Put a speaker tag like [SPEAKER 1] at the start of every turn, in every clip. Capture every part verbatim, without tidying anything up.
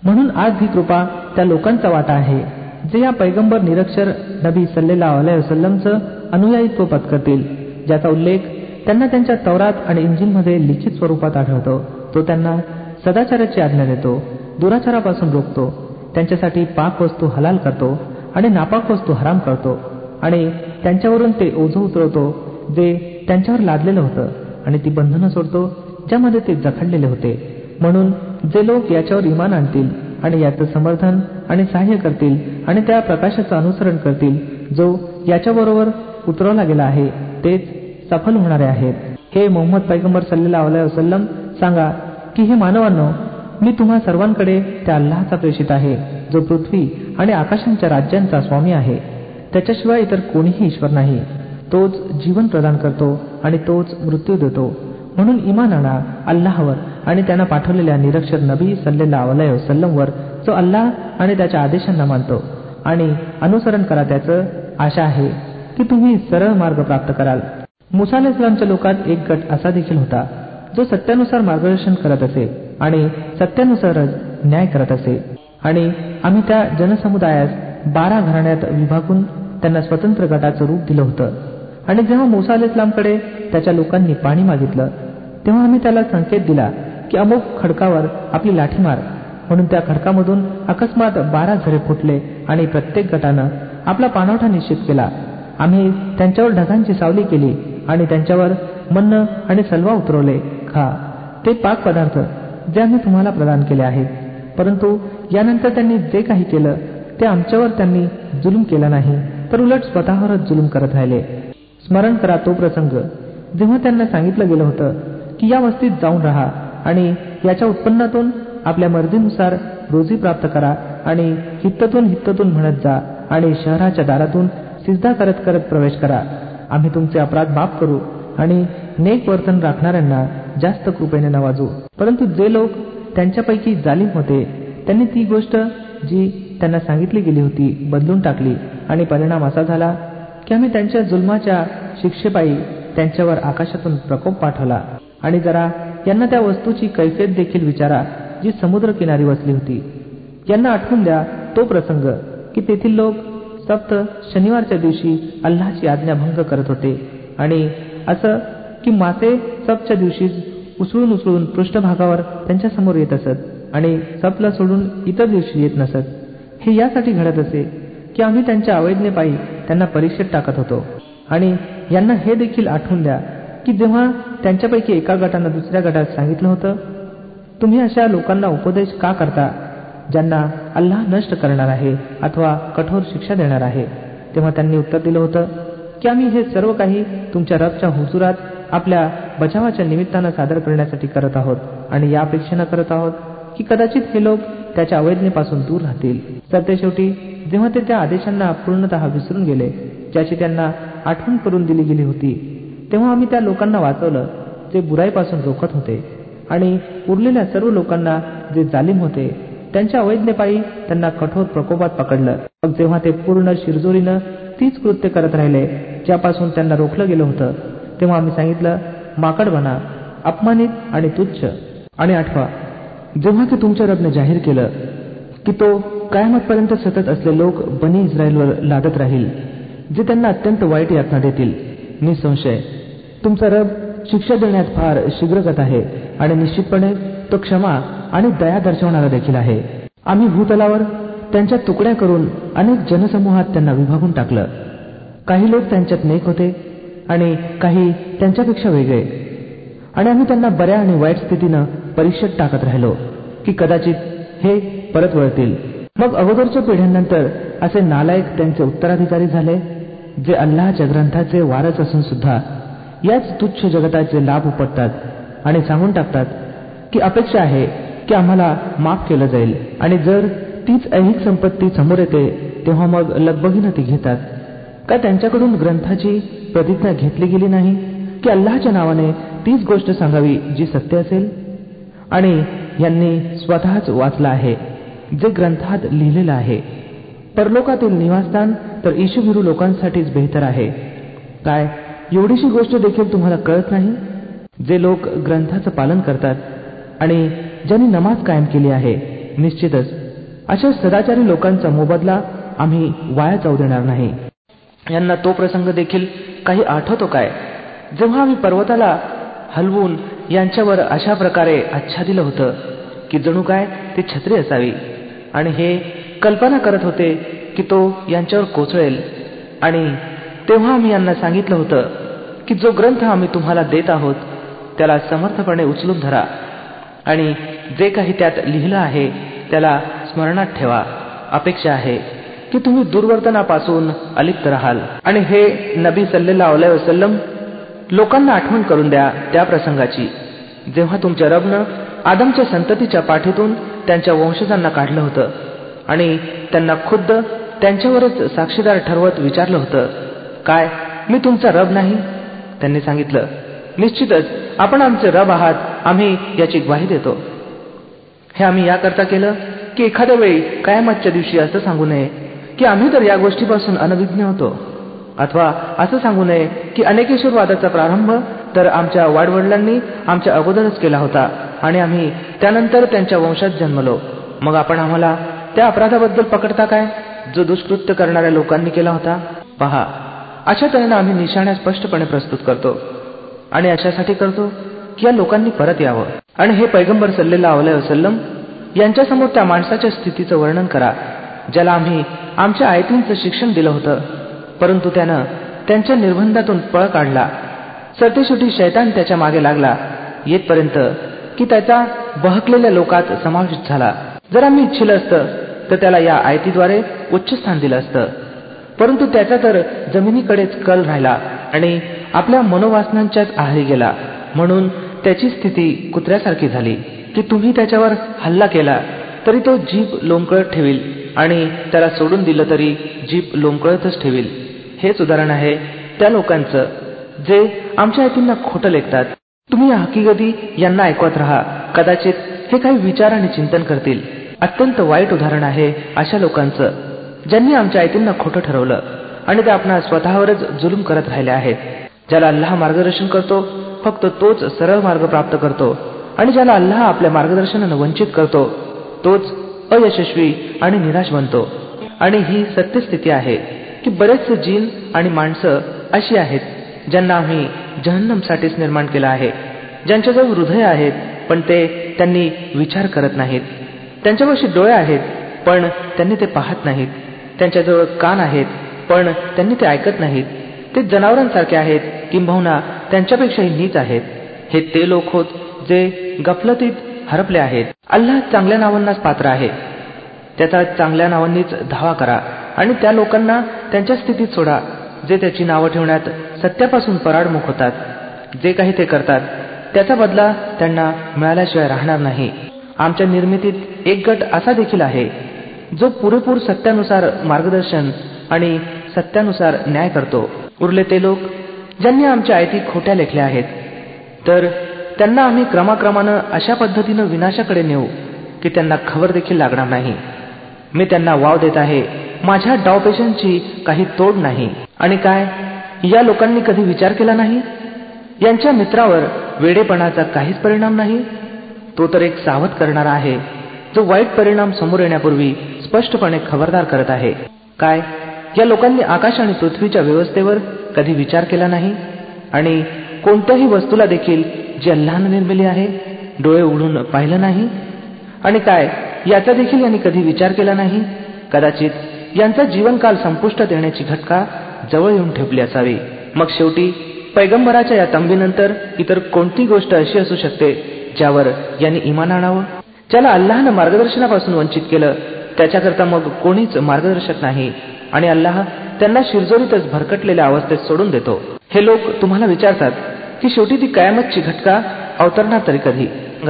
[SPEAKER 1] म्हणून आज ही कृपा त्या लोकांचा वाटा आहे जे या पैगंबर निरक्षर नबी सल्लल्लाहु अलैहि वसल्लमचं अनुयायीत्व पत्करतील, ज्याचा उल्लेख त्यांना त्यांच्या तौरात आणि इंजिलमध्ये लिखित स्वरूपात आढळतो. तो त्यांना सदाचाराची आज्ञा देतो, दुराचारापासून रोखतो, त्यांच्यासाठी पाक वस्तू हलाल करतो आणि नापाक वस्तू हराम करतो, आणि त्यांच्यावरून ते ओझं उतरवतो जे त्यांच्यावर लादलेलं होतं, आणि ती बंधनं सोडतो ज्यामध्ये ते जखडलेले होते. म्हणून जे लोक याच्यावर इमान आणतील आणि याचं समर्थन आणि सहाय्य करतील आणि त्या प्रकाशाचं अनुसरण करतील जो याच्याबरोबर उतरवला गेला आहे, तेच सफल होणारे आहेत. हे मोहम्मद पैगंबर सल्लल्लाहु अलैहि वसल्लम सांगा की हे मानवांनो, मी तुम्हा सर्वांकडे त्या अल्लाहचा प्रेषित आहे जो पृथ्वी आणि आकाशांच्या राज्यांचा स्वामी आहे. त्याच्याशिवाय इतर कोणीही ईश्वर नाही. तोच जीवन प्रदान करतो आणि तोच मृत्यू देतो. म्हणून इमान आणा अल्लाहवर आणि त्यांना पाठवलेल्या निरक्षर नबी सल्लल्लाहु अलैहि वसल्लमवर जो अल्लाह आणि त्याच्या आदेशांना मानतो, आणि अनुसरण करा त्याचं. आशा आहे की तुम्ही सरळ मार्ग प्राप्त कराल. मुसा अलैहिस्सलामच्या लोकात एक गट असा देखील होता जो सत्यानुसार मार्गदर्शन करत असे आणि सत्यानुसारच न्याय करत असे. आणि आम्ही त्या जनसमुदायास बारा घराण्यात विभागून त्यांना स्वतंत्र गटाचं रूप दिलं होतं. आणि जेव्हा मुसा अलैहिस्सलामकडे त्याच्या लोकांनी पाणी मागितलं तेव्हा आम्ही त्याला संकेत दिला की अमुक खडकावर आपली लाठी मार. म्हणून त्या खडकामधून अकस्मात बारा झरे फुटले आणि प्रत्येक गटानं आपला पाणवठा निश्चित केला. आम्ही त्यांच्यावर ढगांची सावली केली आणि त्यांच्यावर मन्न आणि सलवा उतरवले. खा, ते पाक पदार्थ जे आम्ही तुम्हाला प्रदान केले आहेत. परंतु यानंतर त्यांनी जे काही केलं ते आमच्यावर त्यांनी जुलूम केला नाही, तर उलट स्वतःवरच जुलूम करत राहिले. स्मरण करा तो प्रसंग जेव्हा त्यांना सांगितलं गेलं होतं की या वस्तीत जाऊन राहा आणि याच्या उत्पन्नातून आपल्या मर्जीनुसार रोजी प्राप्त करा आणि हित्ततून हित्ततून म्हणत जा आणि शहराच्या दारातून सिजदा करत करत प्रवेश करा. आम्ही तुमचे अपराध माफ करू आणि नेक वर्तन राखणाऱ्यांना जास्त कृपेने नवाजू. परंतु जे लोक त्यांच्यापैकी जालिम होते त्यांनी ती गोष्ट जी त्यांना सांगितली गेली होती बदलून टाकली, आणि परिणाम असा झाला की आम्ही त्यांच्या जुलमाच्या शिक्षेपायी त्यांच्यावर आकाशातून प्रकोप पाठवला. आणि जरा यांना त्या वस्तूची कैफियत देखील विचारा जी समुद्र किनारी वसली होती. यांना आठवून द्या तो प्रसंग की तेथील लोक सप्त शनिवारच्या दिवशी अल्लाहची आज्ञा भंग करत होते, आणि असं की मासे सप्तच्या दिवशी उसळून उसळून पृष्ठभागावर त्यांच्या समोर येत असत आणि सप्तला सोडून इतर दिवशी येत नसत. हे यासाठी घडत असे की आम्ही त्यांच्या अवैधनेपायी त्यांना परीक्षेत टाकत होतो. आणि यांना हे देखील आठवून द्या की जेव्हा त्यांच्यापैकी एका गटानं दुसऱ्या गटात सांगितलं होतं, तुम्ही अशा लोकांना उपदेश का करता ज्यांना अल्लाह नष्ट करणार आहे अथवा कठोर शिक्षा देणार आहे, तेव्हा त्यांनी उत्तर दिलं होतं की आम्ही हे सर्व काही तुमच्या रबच्या हुजुरात आपल्या बचावाच्या निमित्तानं सादर करण्यासाठी करत आहोत आणि या अपेक्षेनं करत आहोत की कदाचित हे लोक त्याच्या अवैधनेपासून दूर राहतील. सरतेशेवटी जेव्हा ते त्या आदेशांना पूर्णतः विसरून गेले ज्याची त्यांना आठवण करून दिली गेली होती, तेव्हा आम्ही त्या लोकांना वाचवलं जे बुराईपासून रोखत होते, आणि उरलेल्या सर्व लोकांना जे जालिम होते त्यांच्या अवैधनेपायी त्यांना कठोर प्रकोपात पकडलं. मग जेव्हा ते पूर्ण शिरजोरीनं तीच कृत्य करत राहिले ज्यापासून त्यांना रोखलं गेलं होतं, तेव्हा आम्ही सांगितलं, माकड बना, अपमानित आणि तुच्छ. आणि आठवा, जेव्हा की तुमच्या रबने जाहीर केलं की तो कयामतपर्यंत सतत असले लोक बनी इस्रायलवर लादत राहील जे त्यांना अत्यंत वाईट यातना देतील. निसंशय तुमचा रब शिक्षा देण्यात फार शीघ्रगत आहे आणि निश्चितपणे तो क्षमा आणि दया दर्शवणारा देखील आहे. आम्ही भूतलावर त्यांच्या तुकड्या करून अनेक जनसमूहात त्यांना विभागून टाकलं. काही लोक त्यांच्यात नेक होते आणि काही त्यांच्यापेक्षा वेगळे, आणि आम्ही त्यांना बऱ्या आणि वाईट स्थितीनं परीक्षेत टाकत राहिलो की कदाचित हे परत वळतील. मग अगोदरच्या पिढ्यांनंतर असे नालायक त्यांचे उत्तराधिकारी झाले जे अल्लाहच्या ग्रंथाचे वारस असून सुद्धा याच तुच्छ जगताचे लाभ उपटतात आणि सांगून टाकतात की अपेक्षा आहे की आम्हाला माफ केलं जाईल, आणि जर तीच ऐहिक संपत्ती समोर येते तेव्हा मग लगबगीनं ती घेतात. का त्यांच्याकडून ग्रंथाची प्रतिज्ञा घेतली गेली नाही की अल्लाहच्या नावाने तीच गोष्ट सांगावी जी सत्य असेल? आणि यांनी स्वतःच वाचलं आहे जे ग्रंथात लिहिलेलं आहे. परलोकातील निवासस्थान तर ईशुभिरू लोकांसाठीच बेहतर आहे. काय एवढीशी गोष्ट देखील तुम्हाला कळत नाही? जे लोक ग्रंथाचं पालन करतात आणि ज्यांनी नमाज कायम केली आहे निश्चितच अशा सदाचारी लोकांचा मोबदला आम्ही वाया जाऊ देणार नाही. यांना तो प्रसंग देखील काही आठवतो काय, जेव्हा आम्ही पर्वताला हलवून यांच्यावर अशा प्रकारे आच्छादिलं होतं की जणू काय ती छत्री असावी, आणि हे कल्पना करत होते की तो यांच्यावर कोसळेल. आणि तेव्हा आम्ही यांना सांगितलं होतं की जो ग्रंथ आम्ही तुम्हाला देत आहोत त्याला समर्थपणे उचलून धरा आणि जे काही त्यात लिहिलं आहे त्याला स्मरणात ठेवा. अपेक्षा आहे की तुम्ही दुर्वर्तनापासून अलिप्त राहाल. आणि हे नबी सल्लल्लाहु अलैहि वसल्लम लोकांना आठवण करून द्या त्या प्रसंगाची जेव्हा तुमच्या रबनं आदमच्या संततीच्या पाठीतून त्यांच्या वंशजांना काढलं होतं आणि त्यांना खुद्द त्यांच्यावरच साक्षीदार ठरवत विचारलं होतं, काय मी तुमचा रब नाही? त्यांनी सांगितलं, निश्चितच आपण आमचे रब आहात, आम्ही याची ग्वाही देतो. हे आम्ही याकरता केलं की एखाद्या वेळी कयामतच्या दिवशी असं सांगू नये की आम्ही तर या गोष्टीपासून अनभिज्ञ होतो, अथवा असं सांगू नये की अनेकेश्वरवादाचा प्रारंभ तर आमच्या वाडवडिलांनी आमच्या अगोदरच केला होता आणि आम्ही त्यानंतर त्यांच्या वंशात जन्मलो, मग आपण आम्हाला त्या अपराधाबद्दल पकडता काय जो दुष्कृत्य करणाऱ्या लोकांनी केला होता. पहा, अशा तऱ्हेने आम्ही निशाण्या स्पष्टपणे प्रस्तुत करतो आणि अशासाठी करतो की या लोकांनी परत यावं. आणि हे पैगंबर सल्लल्लाहु अलैहि वसल्लम यांच्यासमोर त्या माणसाच्या स्थितीचं वर्णन करा ज्याला आम्ही आमच्या आयतींचं शिक्षण दिलं होतं, परंतु त्यानं त्यांच्या निर्बंधातून पळ काढला. सरतेशेवटी शैतान त्याच्या मागे लागला येतपर्यंत की त्याचा बहकलेल्या लोकात समावेश झाला. जर आम्ही इच्छिलं असतं तर त्याला या आयतीद्वारे उच्च स्थान दिलं असतं, परंतु त्याचा तर जमिनीकडेच कल राहिला आणि आपल्या मनोवासनांच्याच आहारी गेला. म्हणून त्याची स्थिती कुत्र्यासारखी झाली की तुम्ही त्याच्यावर हल्ला केला तरी तो जीभ लोंबकळत ठेवील आणि त्याला सोडून दिलं तरी जीभ लोंबकळतच ठेवील. हेच उदाहरण आहे त्या लोकांचं जे आमच्या आयतींना खोटं लेखतात. तुम्ही या हकीकती यांना ऐकवत राहा, कदाचित हे काही विचार आणि चिंतन करतील. अत्यंत वाईट उदाहरण आहे अशा लोकांचं ज्यांनी आमच्या आयतींना खोटं ठरवलं आणि ते आपणा स्वतःवरच जुलूम करत राहिले आहेत. ज्याला अल्लाह मार्गदर्शन करतो फक्त तोच सरळ मार्ग प्राप्त करतो, आणि ज्याला अल्लाह आपल्या मार्गदर्शनानं वंचित करतो तोच अयशस्वी आणि निराश बनतो. आणि ही सत्यस्थिती आहे की बरेचसे जीन आणि माणसं अशी आहेत ज्यांना आम्ही जहन्नमसाठीच निर्माण केलं आहे, ज्यांच्याजवळ हृदय आहेत पण ते त्यांनी विचार करत नाहीत, त्यांच्यापाशी डोळे आहेत पण त्यांनी ते पाहत नाहीत, त्यांच्याजवळ कान आहेत पण त्यांनी ते ऐकत नाहीत. ते जनावरांसारखे आहेत किंबहुना त्यांच्यापेक्षाही नीच आहेत. हे ते लोक होत जे गफलतीत हरपले आहेत. अल्लाह चांगल्या नावांनाच पात्र आहे, त्याचा चांगल्या नावांनीच धावा करा आणि त्या लोकांना त्यांच्या स्थितीत सोडा जे त्याची नावं ठेवण्यात सत्यापासून पराडमुख होतात. जे काही ते करतात त्याचा बदला त्यांना मिळाल्याशिवाय राहणार नाही. आमच्या निर्मितीत एक गट असा देखील आहे जो पुरेपूर सत्यानुसार मार्गदर्शन आणि सत्यानुसार न्याय करतो. उरले ते लोक ज्यांनी आमच्या आयती खोट्या लेखल्या आहेत तर त्यांना आम्ही क्रमाक्रमानं अशा पद्धतीनं विनाशाकडे नेऊ की त्यांना खबर देखील लागणार नाही. मी त्यांना वाव देत आहे, माझ्या डावपेशांची काही तोड नाही. आणि काय या लोकांनी कधी विचार केला नाही, यांच्या मित्रावर वेडेपणाचा काहीच परिणाम नाही. तो तर एक सावध करणारा आहे जो वाईट परिणाम समोर येण्यापूर्वी स्पष्टपणे खबरदार करत आहे. काय या लोकांनी आकाश आणि पृथ्वीच्या व्यवस्थेवर कधी विचार केला नाही आणि कोणत्याही वस्तूला देखील जी अल्लाहने निर्मिली आहे डोळे उघडून पाहिलं नाही. आणि काय याचा देखील यांनी कधी विचार केला नाही. कदाचित यांचा जीवनकाल संपुष्टात येण्याची घटका जवळ येऊन ठेपली असावी. मग शेवटी पैगंबराच्या या तंबीनंतर इतर कोणती गोष्ट अशी असू शकते ज्यावर यांनी इमान आणावं. ज्याला अल्लाहनं मार्गदर्शनापासून वंचित केलं त्याच्याकरता मग कोणीच मार्गदर्शक नाही आणि अल्लाह त्यांना शिरजोरीतच भरकटलेल्या अवस्थेत सोडून देतो. हे लोक तुम्हाला विचारतात की शेवटी ती कयामतची घटका अवतरणार तरी कधी.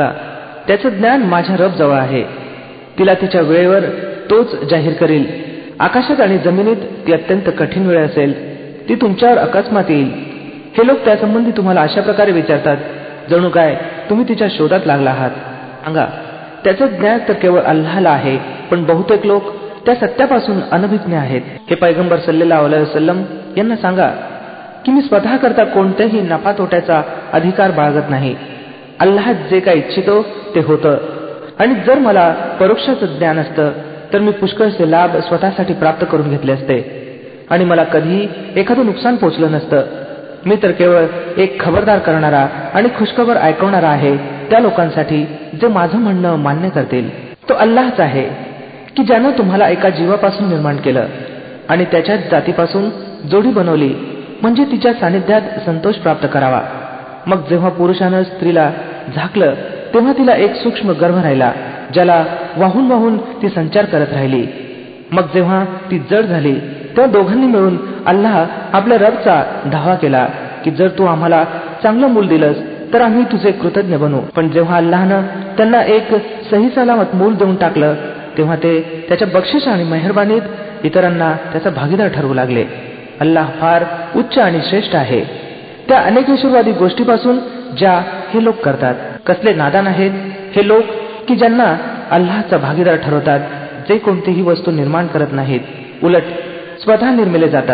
[SPEAKER 1] त्याचं ज्ञान माझ्या रब जवळ आहे, तिला तिच्या वेळेवर तोच जाहीर करील. आकाशात आणि जमिनीत ती अत्यंत कठीण वेळ असेल, ती तुमच्यावर अकस्मात येईल. हे लोक त्यासंबंधी तुम्हाला अशा प्रकारे विचारतात जणू काय तुम्ही तिच्या शोधात लागला आहात. सांगा, त्याचं ज्ञान तर केवळ अल्लाहला आहे, पण बहुतेक लोक त्या सत्यापासून अनभिज्ञ आहेत. हे पैगंबर सल्लल्लाहु अलैहि वसल्लम यांना सांगा की मी स्वतः करता कोणत्याही नफा तोट्याचा अधिकार बाळगत नाही. अल्लाह जे काही इच्छितो ते होतं. आणि जर मला परोक्षाचं ज्ञान असतं तर मी पुष्कळचे लाभ स्वतःसाठी प्राप्त करून घेतले असते आणि मला कधीही एखादं नुकसान पोचलं नसतं. मी तर केवळ एक खबरदार करणारा आणि खुशखबर ऐकवणारा आहे त्या लोकांसाठी जे माझं म्हणणं मान्य करतील. तो अल्लाहच आहे की ज्यानं तुम्हाला एका जीवापासून निर्माण केलं आणि त्याच्या जातीपासून जोडी बनवली म्हणजे तिच्या सानिध्यात संतोष प्राप्त करावा. मग जेव्हा पुरुषानं स्त्रीला झाकलं तेव्हा तिला एक सूक्ष्म गर्भ राहिला ज्याला वाहून वाहून ती संचार करत राहिली. मग जेव्हा ती जड झाली तेव्हा दोघांनी मिळून अल्लाह आपल्या रबचा धावा केला की जर तू आम्हाला चांगलं मूल दिलंस तर आम्ही तुझे कृतज्ञ बनू. पण जेव्हा अल्लाहनं त्यांना एक सही सलामत मूल देऊन टाकलं तेव्हा ते त्याच्या बक्षीस आणि मेहरबानीत इतरांना त्याचा भागीदार ठरवू लागले. अल्लाह फार उच्च आणि श्रेष्ठ आहे त्या अनेक आशीर्वादी गोष्टीपासून ज्या हे लोक करतात. कसले नादान आहेत हे लोक की ज्यांना अल्लाहचा भागीदार ठरवतात जे कोणतीही वस्तू निर्माण करत नाहीत, उलट स्वतः निर्मिले जातात,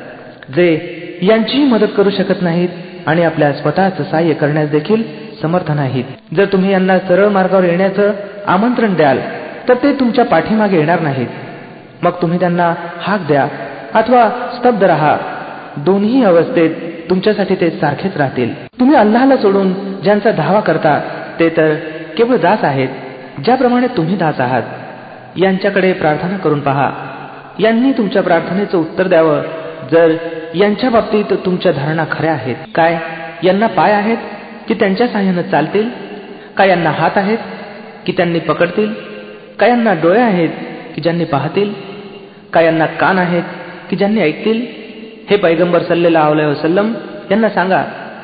[SPEAKER 1] जे यांचीही मदत करू शकत नाहीत आणि आपल्या स्वतःचं सहाय्य करण्यास देखील समर्थ नाहीत. जर तुम्ही यांना सरळ मार्गावर येण्याचं आमंत्रण द्याल तर ते तुमच्या पाठीमागे येणार नाहीत. मग तुम्ही त्यांना हाक द्या अथवा स्तब्ध राहा, दोन्ही अवस्थेत तुमच्यासाठी ते सारखेच राहतील. तुम्ही अल्लाहला सोडून ज्यांचा धावा करता ते तर केवळ दास आहेत ज्याप्रमाणे तुम्ही दास आहात. यांच्याकडे प्रार्थना करून पहा, यांनी तुमच्या प्रार्थनेचं उत्तर द्यावं जर यांच्या बाबतीत तुमच्या धारणा खऱ्या आहेत. काय यांना पाय आहेत की त्यांच्या साहाय्यानं चालतील? काय यांना हात आहेत की त्यांनी पकडतील? काय यांना डोळे आहेत की ज्यांनी पाहतील? काय यांना कान आहेत की ज्यांनी ऐकतील? हे पैगंबर सल्लल्लाहु अलैहि वसल्लम यांना सांगा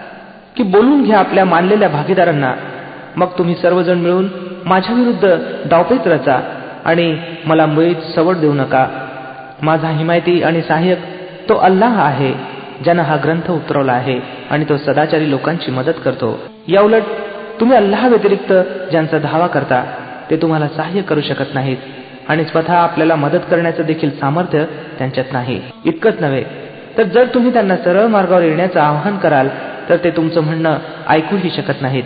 [SPEAKER 1] की बोलून घ्या आपल्या मानलेल्या भागीदारांना, मग तुम्ही सर्वजण मिळून माझ्या विरुद्ध डावपेच रचा आणि मला मुळीच सवड देऊ नका. माझा हिमायती आणि सहाय्यक तो अल्लाह आहे ज्यानं हा ग्रंथ उतरवला आहे आणि तो सदाचारी लोकांची मदत करतो. याउलट तुम्ही अल्लाह व्यतिरिक्त ज्यांचा धावा करता ते तुम्हाला सहाय्य करू शकत नाहीत आणि स्वतः आपल्याला मदत करण्याचं देखील सामर्थ्य त्यांच्यात नाही. इतकंच नव्हे तर जर तुम्ही त्यांना सरळ मार्गावर येण्याचं आवाहन कराल तर ते तुमचं म्हणणं ऐकूही शकत नाहीत.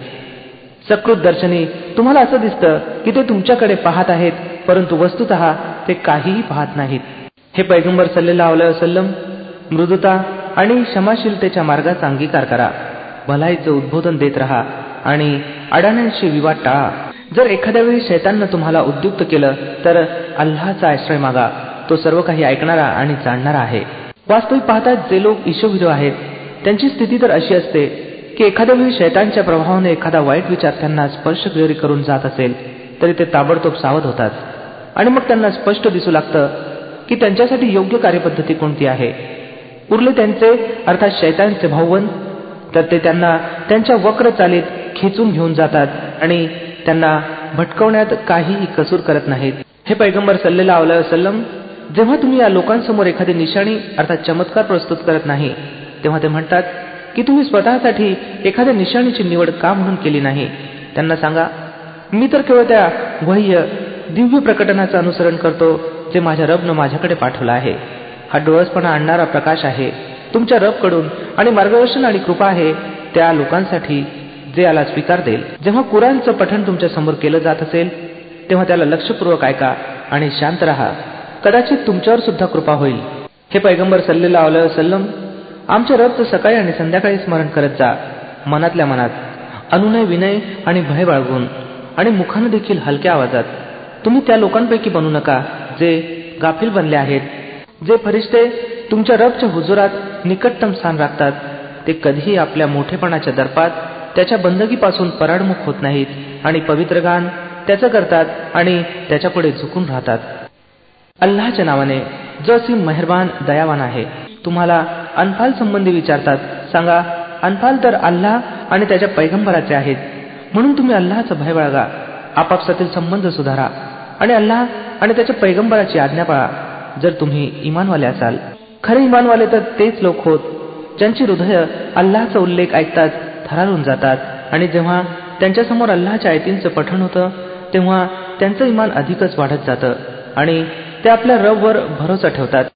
[SPEAKER 1] सकृत दर्शनी तुम्हाला असं दिसतं की ते तुमच्याकडे पाहत आहेत परंतु वस्तुतः ते काहीही पाहत नाहीत. हे पैगंबर सल्लल्लाहु अलैहि वसल्लम, मृदुता आणि क्षमाशीलतेच्या मार्गाचा अंगीकार करा, भलाईचं उद्बोधन देत राहा आणि अडाण्यांशी विवाद टाळा. जर एखाद्या वेळी शैताननं तुम्हाला उद्युक्त केलं तर अल्लाहचा आश्रय मागा, तो सर्व काही ऐकणारा आणि जाणणारा आहे. वास्तविक पाहता जे लोक ईशोविरो आहेत त्यांची स्थिती तर अशी असते की एखाद्या वेळी शैतानच्या प्रभावाने एखादा वाईट विचार त्यांना स्पर्श जरी करून जात असेल तरी ते ताबडतोब सावध होतात आणि मग त्यांना स्पष्ट दिसू लागतं की त्यांच्यासाठी योग्य कार्यपद्धती कोणती आहे. उरले त्यांचे अर्थात शैतानचे भाऊबंद तर ते त्यांना त्यांच्या वक्र चालीत खेचून घेऊन जातात आणि त्यांना भटकवण्यात काहीही कसूर करत नाहीत. हे पैगंबर सल्लल्लाहु अलैहि वसल्लम, जेव्हा तुम्ही या लोकांसमोर एखादी निशाणी अर्थात चमत्कार प्रस्तुत करत नाही तेव्हा ते म्हणतात की तुम्ही स्वतःसाठी एखाद्या निशाणीची निवड का म्हणून केली नाही. त्यांना सांगा, मी तर केवळ त्या वह्य दिव्य प्रकटनाचं अनुसरण करतो जे माझ्या रबनं माझ्याकडे पाठवलं आहे. हा डोळसपणा आणणारा प्रकाश आहे तुमच्या रबकडून आणि मार्गदर्शन आणि कृपा आहे त्या लोकांसाठी जे याला स्वीकार देईल. जेव्हा कुराणचं पठण तुमच्या समोर केलं जात असेल तेव्हा त्याला लक्षपूर्वक ऐका आणि शांत राहा, कदाचित तुमच्यावर सुद्धा कृपा होईल. हे पैगंबर सल्लल्लाहु अलैहि वसल्लम, आमच्या रबचं सकाळी आणि संध्याकाळी स्मरण करत जा, मनातल्या मनात, अनुनय विनय आणि भय बाळगून आणि मुखानं देखील हलक्या आवाजात. तुम्ही त्या लोकांपैकी बनू नका जे गाफील बनले आहेत. जे फरिश्ते तुमच्या रबच्या हुजुरात निकटतम स्थान राखतात ते कधीही आपल्या मोठेपणाच्या दर्पात त्याच्या बंदगीपासून पराडमुख होत नाहीत आणि पवित्र गान त्याचं करतात आणि त्याच्यापुढे झुकून राहतात. अल्लाहच्या नावाने जो असीम मेहरबान दयावान आहे. तुम्हाला अनफाल संबंधी विचारतात, सांगा, अनफाल तर अल्लाह आणि त्याच्या पैगंबराचे आहेत, म्हणून तुम्ही अल्लाहचा भय बाळगा, आपापसातील संबंध सुधारा आणि अल्लाह आणि त्याच्या पैगंबराची आज्ञा पाळा जर तुम्ही इमानवाले असाल. खरे इमानवाले तर तेच लोक होत ज्यांची हृदय अल्लाहचा उल्लेख ऐकतात थरारून जातात आणि जेव्हा त्यांच्यासमोर अल्लाहच्या आयतींचं पठण होतं तेव्हा त्यांचं इमान अधिकच वाढत जातं आणि ते आपल्या रबवर भरोसा ठेवतात.